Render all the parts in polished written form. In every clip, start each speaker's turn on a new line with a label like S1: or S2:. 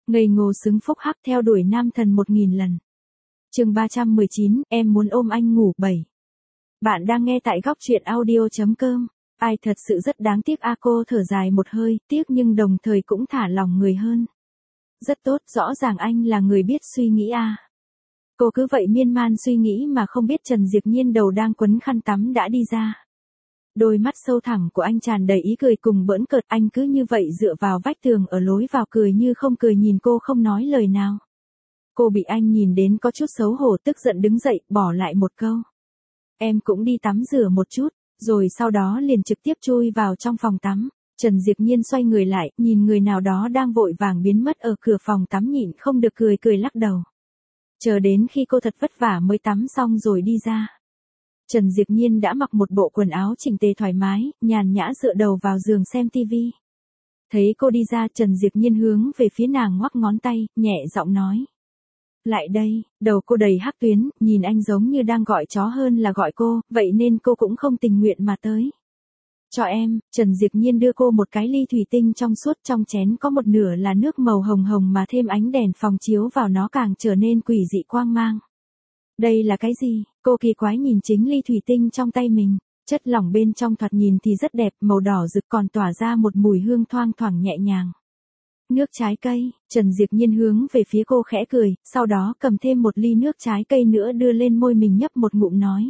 S1: Ngây ngô xứng phúc hắc theo đuổi nam thần 1000 lần. Chương 319, em muốn ôm anh ngủ 7. Bạn đang nghe tại góc truyện audio.com. Ai thật sự rất đáng tiếc a, cô thở dài một hơi, tiếc nhưng đồng thời cũng thả lòng người hơn. Rất tốt, rõ ràng anh là người biết suy nghĩ a. Cô cứ vậy miên man suy nghĩ mà không biết Trần Diệp Nhiên đầu đang quấn khăn tắm đã đi ra. Đôi mắt sâu thẳm của anh tràn đầy ý cười cùng bỡn cợt, anh cứ như vậy dựa vào vách tường ở lối vào cười như không cười nhìn cô không nói lời nào. Cô bị anh nhìn đến có chút xấu hổ tức giận đứng dậy, bỏ lại một câu. Em cũng đi tắm rửa một chút, rồi sau đó liền trực tiếp chui vào trong phòng tắm. Trần Diệp Nhiên xoay người lại, nhìn người nào đó đang vội vàng biến mất ở cửa phòng tắm nhịn không được cười lắc đầu. Chờ đến khi cô thật vất vả mới tắm xong rồi đi ra. Trần Diệp Nhiên đã mặc một bộ quần áo chỉnh tề thoải mái, nhàn nhã dựa đầu vào giường xem tivi. Thấy cô đi ra, Trần Diệp Nhiên hướng về phía nàng ngoắc ngón tay, nhẹ giọng nói. Lại đây, đầu cô đầy hắc tuyến, nhìn anh giống như đang gọi chó hơn là gọi cô, vậy nên cô cũng không tình nguyện mà tới. Cho em, Trần Diệp Nhiên đưa cô một cái ly thủy tinh trong suốt, trong chén có một nửa là nước màu hồng hồng mà thêm ánh đèn phòng chiếu vào nó càng trở nên quỷ dị quang mang. Đây là cái gì? Cô kỳ quái nhìn chính ly thủy tinh trong tay mình, chất lỏng bên trong thoạt nhìn thì rất đẹp, màu đỏ rực còn tỏa ra một mùi hương thoang thoảng nhẹ nhàng. Nước trái cây, Trần Diệp Nhiên hướng về phía cô khẽ cười, sau đó cầm thêm một ly nước trái cây nữa đưa lên môi mình nhấp một ngụm nói.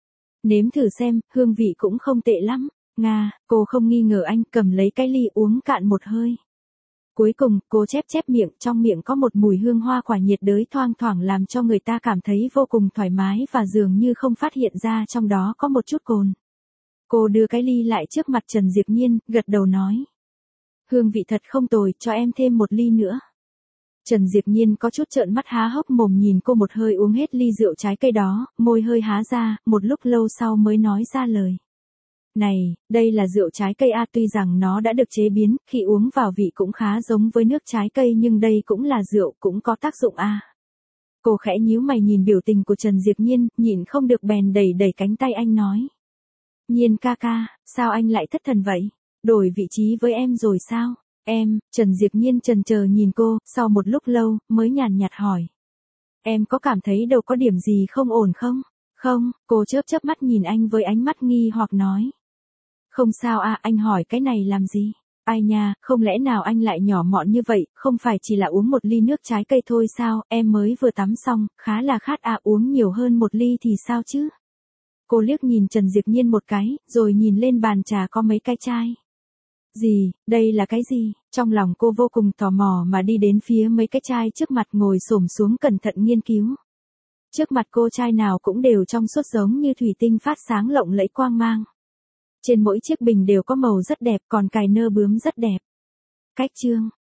S1: Nếm thử xem, hương vị cũng không tệ lắm. Nga, cô không nghi ngờ anh, cầm lấy cái ly uống cạn một hơi. Cuối cùng, cô chép miệng, trong miệng có một mùi hương hoa quả nhiệt đới thoang thoảng làm cho người ta cảm thấy vô cùng thoải mái và dường như không phát hiện ra trong đó có một chút cồn. Cô đưa cái ly lại trước mặt Trần Diệp Nhiên, gật đầu nói. Hương vị thật không tồi, cho em thêm một ly nữa. Trần Diệp Nhiên có chút trợn mắt há hốc mồm nhìn cô một hơi uống hết ly rượu trái cây đó, môi hơi há ra, một lúc lâu sau mới nói ra lời. Này, đây là rượu trái cây a, tuy rằng nó đã được chế biến, khi uống vào vị cũng khá giống với nước trái cây nhưng đây cũng là rượu, cũng có tác dụng a. Cô khẽ nhíu mày nhìn biểu tình của Trần Diệp Nhiên, nhịn không được bèn đẩy cánh tay anh nói. Nhiên ca ca, sao anh lại thất thần vậy? Đổi vị trí với em rồi sao? Em, Trần Diệp Nhiên chần chờ nhìn cô, sau một lúc lâu, mới nhàn nhạt hỏi. Em có cảm thấy đâu có điểm gì không ổn không? Không, cô chớp mắt nhìn anh với ánh mắt nghi hoặc nói. Không sao à, anh hỏi cái này làm gì? Ai nha, không lẽ nào anh lại nhỏ mọn như vậy, không phải chỉ là uống một ly nước trái cây thôi sao, em mới vừa tắm xong, khá là khát à, uống nhiều hơn một ly thì sao chứ? Cô liếc nhìn Trần Diệp Nhiên một cái, rồi nhìn lên bàn trà có mấy cái chai. Gì, đây là cái gì? Trong lòng cô vô cùng tò mò mà đi đến phía mấy cái chai trước mặt ngồi xổm xuống cẩn thận nghiên cứu. Trước mặt cô chai nào cũng đều trong suốt giống như thủy tinh phát sáng lộng lẫy quang mang. Trên mỗi chiếc bình đều có màu rất đẹp còn cài nơ bướm rất đẹp. Cách chương,